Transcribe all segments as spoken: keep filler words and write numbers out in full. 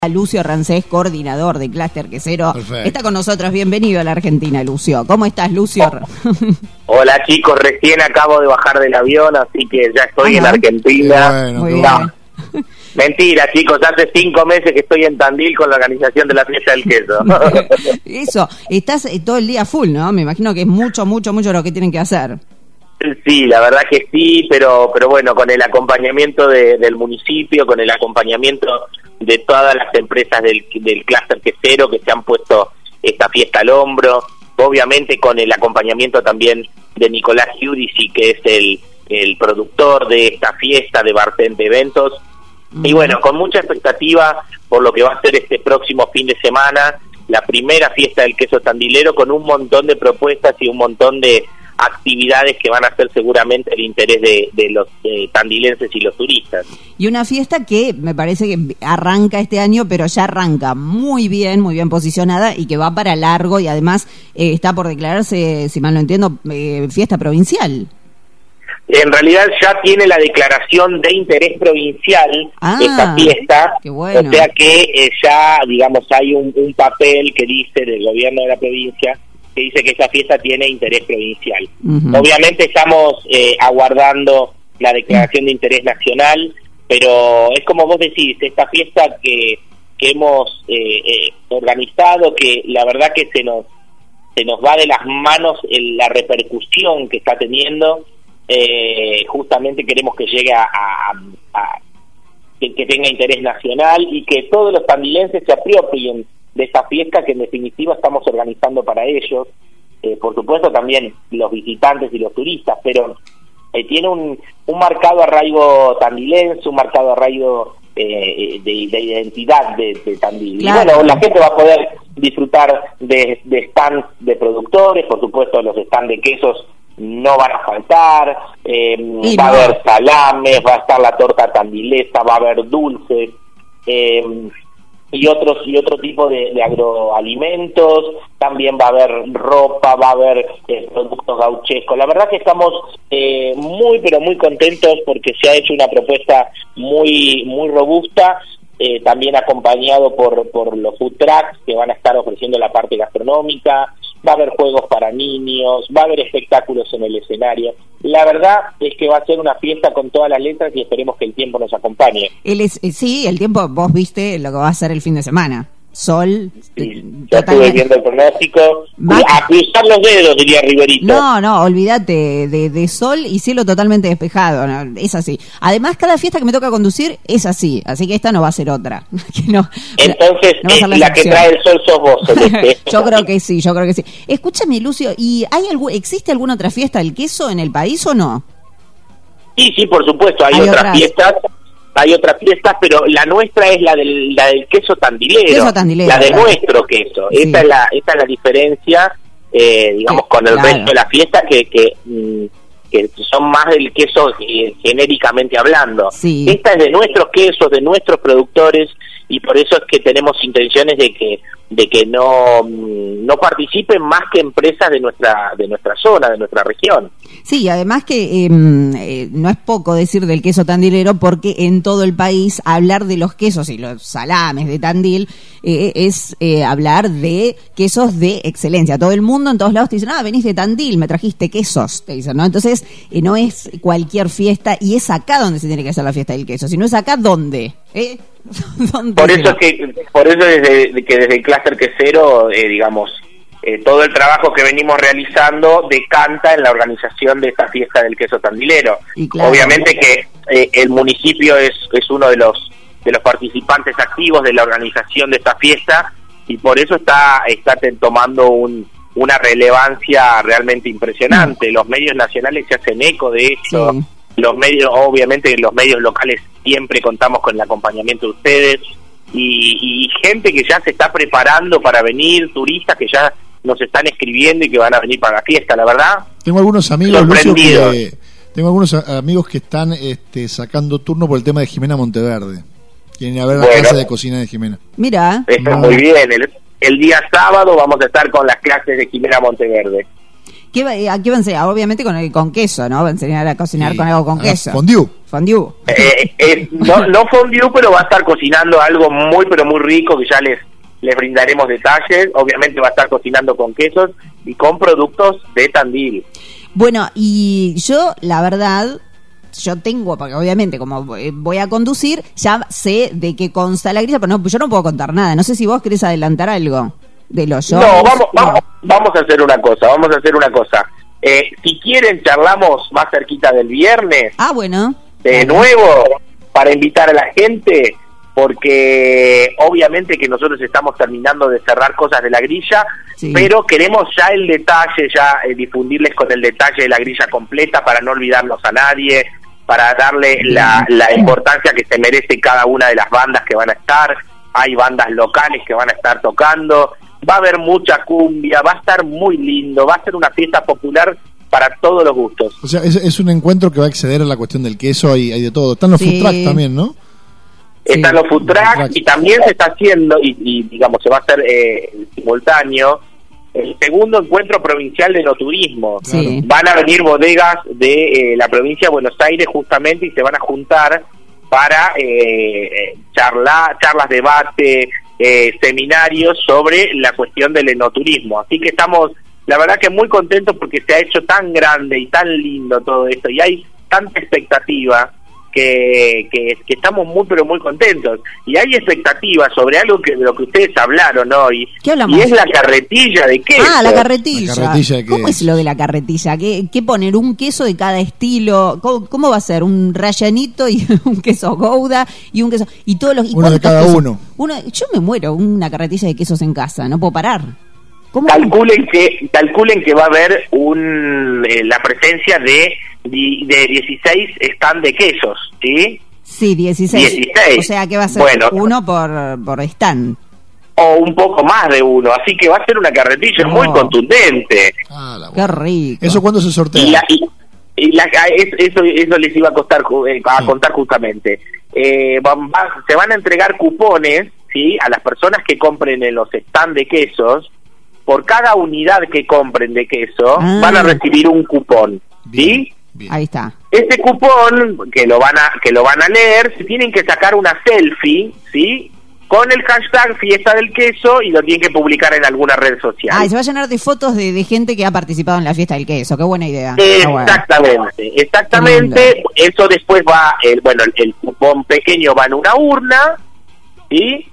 Lucio Rancés, coordinador de Clúster Quesero. Perfecto. Está con nosotros. Bienvenido a la Argentina, Lucio. ¿Cómo estás, Lucio? Oh. Hola, chicos. Recién acabo de bajar del avión, así que ya estoy Ajá. en Argentina. Bueno, Muy no. bien. Mentira, chicos. Hace cinco meses que estoy en Tandil con la organización de la fiesta del queso. Eso. Estás eh, todo el día full, ¿no? Me imagino que es mucho, mucho, mucho lo que tienen que hacer. Sí, la verdad que sí, pero pero bueno, con el acompañamiento de, del municipio, con el acompañamiento de todas las empresas del, del Clúster Quesero que se han puesto esta fiesta al hombro, obviamente con el acompañamiento también de Nicolás Giudici, que es el, el productor de esta fiesta de Bartender Eventos, mm. y bueno, con mucha expectativa por lo que va a ser este próximo fin de semana, la primera fiesta del queso tandilero, con un montón de propuestas y un montón de actividades que van a ser seguramente el interés de, de los de tandilenses y los turistas. Y una fiesta que me parece que arranca este año, pero ya arranca muy bien, muy bien posicionada y que va para largo y además eh, está por declararse, si mal no entiendo, eh, fiesta provincial. En realidad ya tiene la declaración de interés provincial ah, esta fiesta, qué bueno. O sea que eh, ya, digamos, hay un, un papel que dice del gobierno de la provincia que dice que esa fiesta tiene interés provincial. Uh-huh. Obviamente estamos eh, aguardando la declaración de interés nacional, pero es como vos decís, esta fiesta que, que hemos eh, eh, organizado, que la verdad que se nos se nos va de las manos en la repercusión que está teniendo, eh, justamente queremos que llegue a, a, a que, que tenga interés nacional y que todos los tandilenses se apropien de esta fiesta que en definitiva estamos organizando para ellos, eh, por supuesto también los visitantes y los turistas, pero eh, tiene un, un marcado arraigo tandilense, un marcado arraigo eh, de, de identidad de, de Tandil. Claro. Y bueno, la gente va a poder disfrutar de, de stands de productores, por supuesto los stands de quesos no van a faltar, eh, va no. a haber salames, va a estar la torta tandilesa, va a haber dulces, eh, y otros y otro tipo de, de agroalimentos, también va a haber ropa, va a haber eh, productos gauchescos. La verdad que estamos eh, muy pero muy contentos porque se ha hecho una propuesta muy muy robusta, eh, también acompañado por por los food trucks que van a estar ofreciendo la parte gastronómica, va a haber juegos para niños, va a haber espectáculos en el escenario. La verdad es que va a ser una fiesta con todas las letras y esperemos que el tiempo nos acompañe. Él es, sí, el tiempo, vos viste lo que va a ser el fin de semana. Sol. Sí, ya estuve viendo el pronóstico. Va... A cruzar los dedos, diría Riverito. No, no, olvídate de, de sol y cielo totalmente despejado. No, es así. Además, cada fiesta que me toca conducir es así. Así que esta no va a ser otra. que no, Entonces, no eh, la, la que trae el sol sos vos, Celeste. Yo creo que sí, yo creo que sí. Escúchame, Lucio, ¿y hay algún, existe alguna otra fiesta del queso en el país o no? Sí, sí, por supuesto. Hay, hay otras, otras fiestas. Hay otras fiestas, pero la nuestra es la del, la del queso tandilero, queso tandilero la de claro. nuestro queso. Sí. Esta es la esta es la diferencia, eh, digamos, con el claro. resto de la fiesta, que que, que son más del queso eh, genéricamente hablando. Sí. Esta es de nuestros quesos, de nuestros productores, y por eso es que tenemos intenciones de que de que no no participen más que empresas de nuestra de nuestra zona, de nuestra región. Sí, además que eh, eh, no es poco decir del queso tandilero, porque en todo el país hablar de los quesos y los salames de Tandil eh, es eh, hablar de quesos de excelencia. Todo el mundo en todos lados te dicen, ah, venís de Tandil, me trajiste quesos, te dicen, ¿no? Entonces eh, no es cualquier fiesta, y es acá donde se tiene que hacer la fiesta del queso. Si no es acá, ¿dónde? ¿Eh? Por eso es que por eso desde que desde el Clúster Quesero, eh, digamos, eh, todo el trabajo que venimos realizando decanta en la organización de esta fiesta del queso tandilero. Claro, obviamente que eh, el municipio es es uno de los de los participantes activos de la organización de esta fiesta, y por eso está está tomando un una relevancia realmente impresionante. Mm. Los medios nacionales se hacen eco de esto. Sí. Los medios, obviamente los medios locales siempre contamos con el acompañamiento de ustedes, y, y gente que ya se está preparando para venir, turistas que ya nos están escribiendo y que van a venir para la fiesta, la verdad. Tengo algunos amigos, Lucio, que tengo algunos amigos que están este, sacando turno por el tema de Jimena Monteverde. Quieren ir a ver bueno, la clase de cocina de Jimena. Mira. Está muy bien. El, el día sábado vamos a estar con las clases de Jimena Monteverde. ¿Qué, ¿A qué va a enseñar? Obviamente con, el, con queso, ¿no? Va a enseñar a cocinar sí. con algo con ah, queso. Fondue. Fondue. Eh, eh, no, no fondue, pero va a estar cocinando algo muy, pero muy rico que ya les, les brindaremos detalles. Obviamente va a estar cocinando con quesos y con productos de Tandil. Bueno, y yo, la verdad... Yo tengo, porque obviamente como voy a conducir, ya sé de qué consta la grilla, pero no, yo no puedo contar nada. No sé si vos querés adelantar algo de los shows. No, vamos, vamos, vamos a hacer una cosa, vamos a hacer una cosa. Eh, si quieren, charlamos más cerquita del viernes. Ah, bueno. De bueno. nuevo, para invitar a la gente, porque obviamente que nosotros estamos terminando de cerrar cosas de la grilla, sí. pero queremos ya el detalle, ya eh, difundirles con el detalle de la grilla completa para no olvidarnos a nadie, para darle la, la importancia que se merece cada una de las bandas que van a estar. Hay bandas locales que van a estar tocando, va a haber mucha cumbia, va a estar muy lindo, va a ser una fiesta popular para todos los gustos. O sea, es, es un encuentro que va a exceder a la cuestión del queso, hay, hay de todo. Están los sí. food trucks también, ¿no? Están sí. los food trucks y también se está haciendo, y, y digamos, se va a hacer eh, simultáneo, el segundo encuentro provincial de no turismo. Sí. Van a venir bodegas de eh, la provincia de Buenos Aires justamente y se van a juntar para eh, charlar, charlas, debate, eh, seminarios sobre la cuestión del enoturismo. Así que estamos, la verdad que muy contentos porque se ha hecho tan grande y tan lindo todo esto y hay tanta expectativa que, que, que estamos muy pero muy contentos y hay expectativas sobre algo que de lo que ustedes hablaron hoy. ¿Qué hablamos? Y es la carretilla de queso. Ah, la carretilla. La carretilla de ¿Cómo es lo de la carretilla? ¿Qué, qué poner? ¿Un queso de cada estilo? ¿Cómo, cómo va a ser? ¿Un rayanito y un queso gouda y un queso? Y todos los, ¿y uno de cada quesos? uno. uno. Yo me muero, una carretilla de quesos en casa, no puedo parar. ¿Cómo? Calculen que calculen que va a haber un eh, la presencia de de dieciséis stand de quesos, ¿sí? Sí, dieciséis. dieciséis. O sea que va a ser bueno, uno por por stand. O un poco más de uno, así que va a ser una carretilla oh. muy contundente. Ah, la Qué rico. ¿Eso cuándo se sortea? Y, la, y, y la, eso eso les iba a costar eh, a sí. contar justamente. Eh, van, va, se van a entregar cupones, ¿sí? A las personas que compren en los stand de quesos. Por cada unidad que compren de queso, ah. van a recibir un cupón, bien, ¿sí? Bien. Ahí está. Ese cupón que lo van a que lo van a leer, se tienen que sacar una selfie, ¿sí? Con el hashtag Fiesta del Queso y lo tienen que publicar en alguna red social. Ah, y se va a llenar de fotos de, de gente que ha participado en la Fiesta del Queso. Qué buena idea. Exactamente, bueno. exactamente. Eso después va, el, bueno, el, el cupón pequeño va en una urna, ¿sí?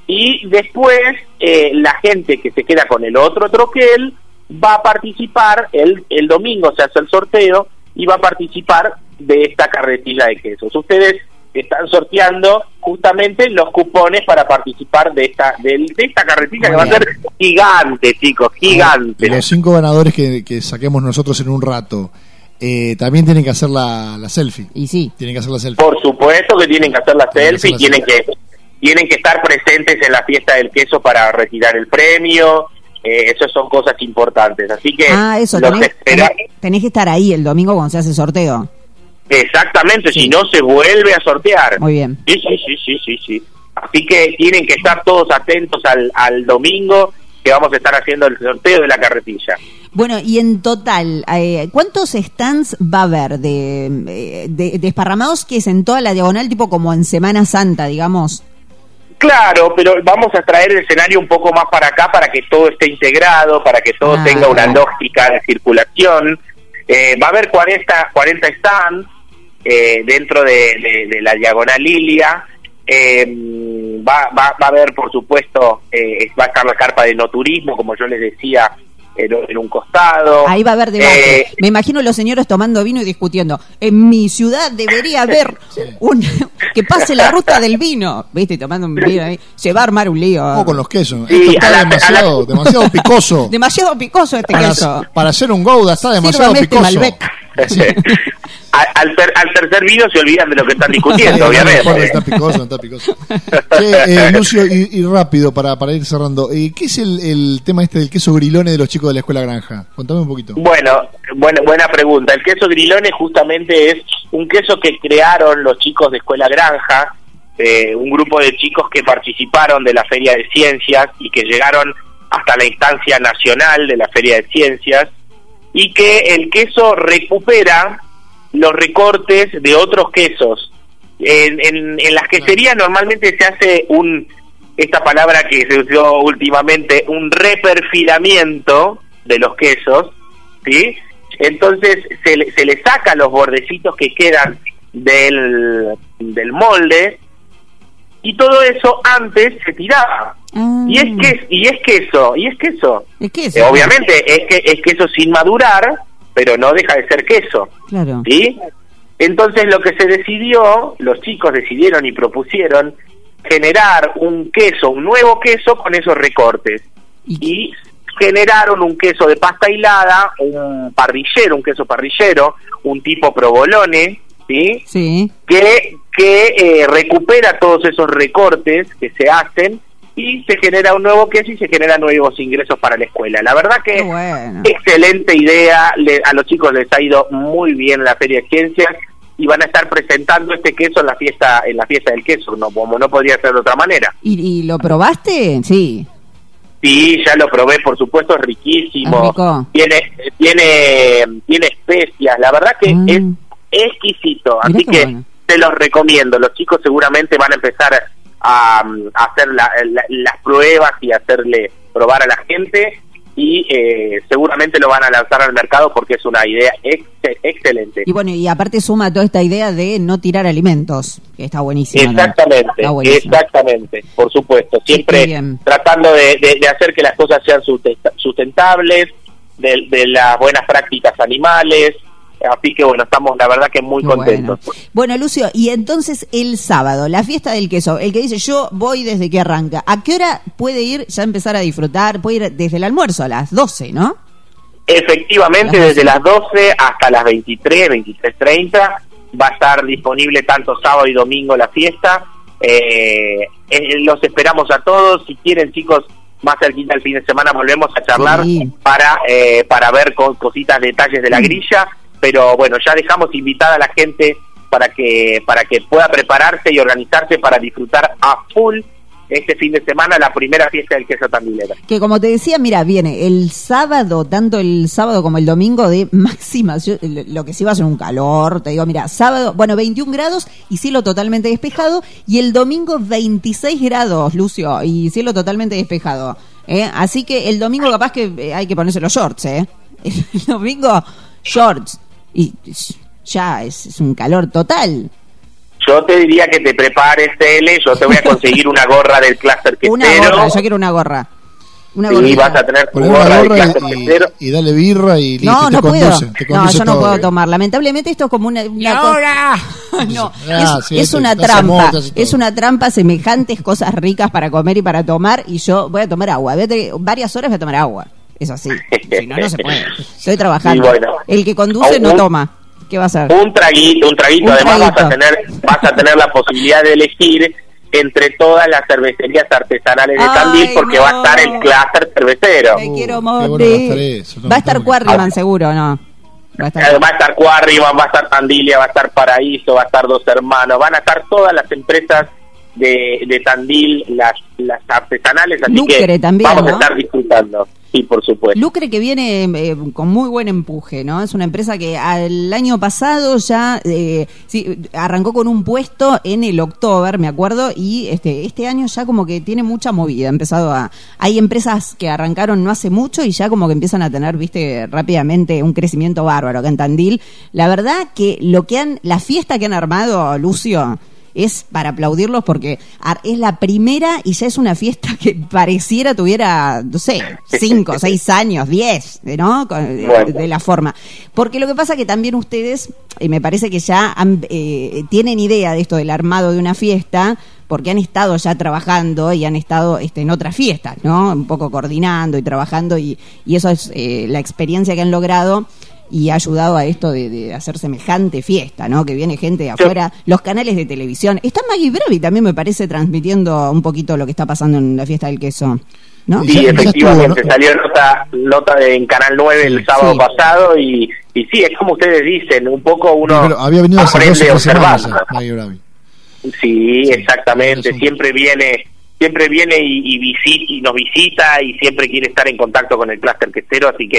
Y después eh, la gente que se queda con el otro troquel va a participar, el, el domingo se hace el sorteo y va a participar de esta carretilla de quesos. Ustedes están sorteando justamente los cupones para participar de esta de, de esta carretilla. Muy que bien. Va a ser gigante, chicos, gigante. Y los cinco ganadores que, que saquemos nosotros en un rato, eh, también tienen que hacer la, la selfie. Y sí. Tienen que hacer la selfie. Por supuesto que tienen que hacer la tienen selfie, que hacer la tienen selfie. que... Tienen que estar presentes en la Fiesta del Queso para retirar el premio. Eh, esas son cosas importantes. Así que ah, eso, los tenés, espera... tenés, tenés que estar ahí el domingo cuando se hace el sorteo. Exactamente, sí. Si no se vuelve a sortear. Muy bien. Sí, sí, sí, sí, sí, sí. Así que tienen que estar todos atentos al, al domingo que vamos a estar haciendo el sorteo de la carretilla. Bueno, y en total, eh, ¿cuántos stands va a haber de, de, de desparramados que es en toda la diagonal, tipo como en Semana Santa, digamos? Claro, pero vamos a traer el escenario un poco más para acá para que todo esté integrado, para que todo ah, tenga una lógica de circulación. Eh, va a haber cuarenta, cuarenta stands eh, dentro de, de, de la diagonal Lilia. Eh, va, va, va a haber, por supuesto, eh, va a estar la carpa de no turismo, como yo les decía, en, en un costado. Ahí va a haber debate. Eh, Me imagino los señores tomando vino y discutiendo. En mi ciudad debería haber un que pase la ruta del vino. ¿Viste? Tomando un vino ahí. Se va a armar un lío. ¿Cómo con los quesos? Sí, Esto está la, demasiado, la... demasiado picoso. Demasiado picoso este para, queso. Para hacer un Gouda está demasiado Sírvame picoso. Este Malbec. Sí. Al, al, ter, al tercer vino se olvidan de lo que están discutiendo, obviamente. No, está picoso, está picoso. Che, eh, Lucio, y, y rápido, para, para ir cerrando, eh, ¿qué es el, el tema este del queso Grilone de los chicos de la Escuela Granja? Contame un poquito. Bueno, buena, buena pregunta. El queso Grilone justamente es un queso que crearon los chicos de Escuela Granja, eh, un grupo de chicos que participaron de la Feria de Ciencias y que llegaron hasta la instancia nacional de la Feria de Ciencias. y que el queso recupera los recortes de otros quesos. En, en, en las queserías normalmente se hace un, esta palabra que se usó últimamente, un reperfilamiento de los quesos, ¿sí? Entonces se le, se le saca los bordecitos que quedan del, del molde, y todo eso antes se tiraba. Ah. Y es que y es queso, y es queso. ¿Es queso? Eh, obviamente es que es queso sin madurar, pero no deja de ser queso. Claro. ¿Sí? Entonces lo que se decidió, los chicos decidieron y propusieron generar un queso, un nuevo queso con esos recortes. ¿Y, y generaron un queso de pasta hilada, un parrillero, un queso parrillero, un tipo provolone, ¿sí? Sí. Que, que eh, recupera todos esos recortes que se hacen y se genera un nuevo queso y se generan nuevos ingresos para la escuela. La verdad que bueno. Excelente idea, le, a los chicos les ha ido muy bien la Feria de Ciencias y van a estar presentando este queso en la fiesta en la fiesta del queso, no como no podría ser de otra manera. ¿Y, y lo probaste? Sí. Sí, ya lo probé, por supuesto, es riquísimo. ¿Es rico? Tiene tiene tiene especias, la verdad que mm. es exquisito, así que bueno. Te los recomiendo. Los chicos seguramente van a empezar a, a hacer la, la, las pruebas y hacerle probar a la gente y eh, seguramente lo van a lanzar al mercado porque es una idea ex excelente. Y bueno, y aparte suma toda esta idea de no tirar alimentos, que está buenísima. Exactamente, está buenísima. Exactamente, por supuesto, siempre tratando de, de, de hacer que las cosas sean sustentables, de, de las buenas prácticas animales. Así que bueno, estamos la verdad que muy contentos. Bueno. bueno, Lucio, y entonces el sábado, la fiesta del queso, el que dice yo voy desde que arranca, ¿a qué hora puede ir ya empezar a disfrutar? Puede ir desde el almuerzo, a las doce, ¿no? Efectivamente, las desde las doce hasta las veintitrés, veintitrés treinta va a estar disponible tanto sábado y domingo la fiesta. Eh, eh, los esperamos a todos. Si quieren, chicos, más cerquita el fin de semana volvemos a charlar sí. para eh, para ver co cositas, detalles de la grilla. Pero bueno, ya dejamos invitada a la gente para que para que pueda prepararse y organizarse para disfrutar a full este fin de semana la primera fiesta del queso tandilero. Que como te decía, mira, viene el sábado, tanto el sábado como el domingo de máxima, yo, lo que sí va a ser un calor, te digo, mira, sábado, bueno, veintiún grados y cielo totalmente despejado, y el domingo veintiséis grados, Lucio, y cielo totalmente despejado. ¿eh? Así que el domingo capaz que hay que ponerse los shorts, ¿eh? El domingo, shorts. Y ya es, es un calor total. Yo te diría que te prepares, Tele, yo te voy a conseguir una gorra del Cluster Quesero. Una gorra, yo quiero una gorra. Una y vas a tener tu gorra, gorra del Cluster y, Quesero. Y dale birra y listo, no, te no conduce, puedo. te No, yo no todo. puedo tomar. Lamentablemente esto es como una... una ahora! no, ah, es, sí, es una trampa. Es una trampa, semejantes cosas ricas para comer y para tomar, y yo voy a tomar agua. Voy a tener, varias horas voy a tomar agua. Es así. Si no, no se puede. Estoy trabajando. Bueno, el que conduce un, no toma. ¿Qué va a hacer? Un traguito, un traguito. Un Además traguito. vas a tener vas a tener la posibilidad de elegir entre todas las cervecerías artesanales de Tandil, porque no. va a estar el Cluster cervecero. Me uh, quiero morir. Bueno va, va a estar Quarryman seguro, ¿no? Va a estar, va a estar Quarryman, va a estar Tandilia, va a estar Paraíso, va a estar Dos Hermanos, van a estar todas las empresas de, de Tandil, las, las artesanales, así Lucre que también, vamos ¿no? a estar disfrutando. Sí, por supuesto. Lucre, que viene eh, con muy buen empuje, ¿no? Es una empresa que al año pasado ya eh, sí, arrancó con un puesto en el October, me acuerdo, y este este año ya como que tiene mucha movida. Ha empezado a... Hay empresas que arrancaron no hace mucho y ya como que empiezan a tener, viste, rápidamente un crecimiento bárbaro acá en Tandil. La verdad que lo que han... La fiesta que han armado, Lucio, es para aplaudirlos porque es la primera y ya es una fiesta que pareciera tuviera, no sé, cinco, seis años, diez, ¿no? De, de la forma. Porque lo que pasa que también ustedes, y me parece que ya han, eh, tienen idea de esto del armado de una fiesta, porque han estado ya trabajando y han estado este, en otras fiestas, ¿no? Un poco coordinando y trabajando y, y eso es eh, la experiencia que han logrado. Y ha ayudado a esto de, de hacer semejante fiesta, ¿no? Que viene gente de afuera, los canales de televisión. Está Maggie Bravi también, me parece, transmitiendo un poquito lo que está pasando en la fiesta del queso, ¿no? Sí, ya, efectivamente, ya estuvo, ¿no? Salió nota, nota en Canal nueve el sábado sí. pasado y, y sí, es como ustedes dicen, un poco uno pero había venido aprende observando. Maggie Bravi. Sí, sí, exactamente, siempre viene... Siempre viene y, y, visita, y nos visita y siempre quiere estar en contacto con el Cluster Quesero, así que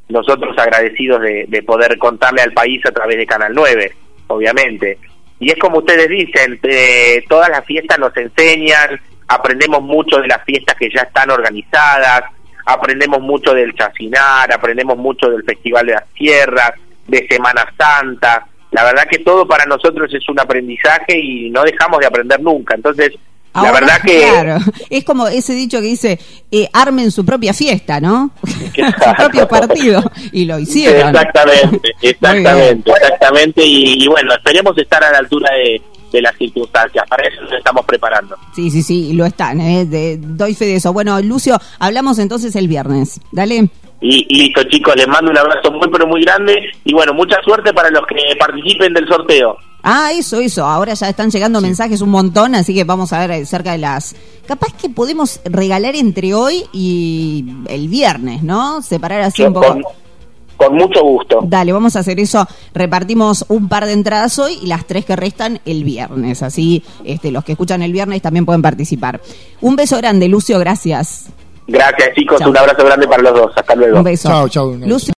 nosotros agradecidos de, de poder contarle al país a través de Canal nueve, obviamente. Y es como ustedes dicen, eh, todas las fiestas nos enseñan, aprendemos mucho de las fiestas que ya están organizadas, aprendemos mucho del Chacinar, aprendemos mucho del Festival de las Sierras, de Semana Santa. La verdad que todo para nosotros es un aprendizaje y no dejamos de aprender nunca. Entonces, ahora, la verdad que... Claro, es como ese dicho que dice, eh, armen su propia fiesta, ¿no? Su propio partido. Y lo hicieron. Exactamente, exactamente, exactamente. Y, y bueno, esperemos estar a la altura de, de las circunstancias. Para eso nos estamos preparando. Sí, sí, sí, lo están. ¿eh? De, doy fe de eso. Bueno, Lucio, hablamos entonces el viernes. Dale. Y, y listo, chicos, les mando un abrazo muy, pero muy grande. Y bueno, mucha suerte para los que participen del sorteo. Ah, eso, eso. Ahora ya están llegando sí. mensajes un montón, así que vamos a ver cerca de las... Capaz que podemos regalar entre hoy y el viernes, ¿no? Separar así Yo, un poco. Con, con mucho gusto. Dale, vamos a hacer eso. Repartimos un par de entradas hoy y las tres que restan el viernes. Así este, los que escuchan el viernes también pueden participar. Un beso grande, Lucio, gracias. Gracias, chicos. Chau. Un abrazo grande para los dos. Hasta luego. Un beso. Chao, chao. Lucio.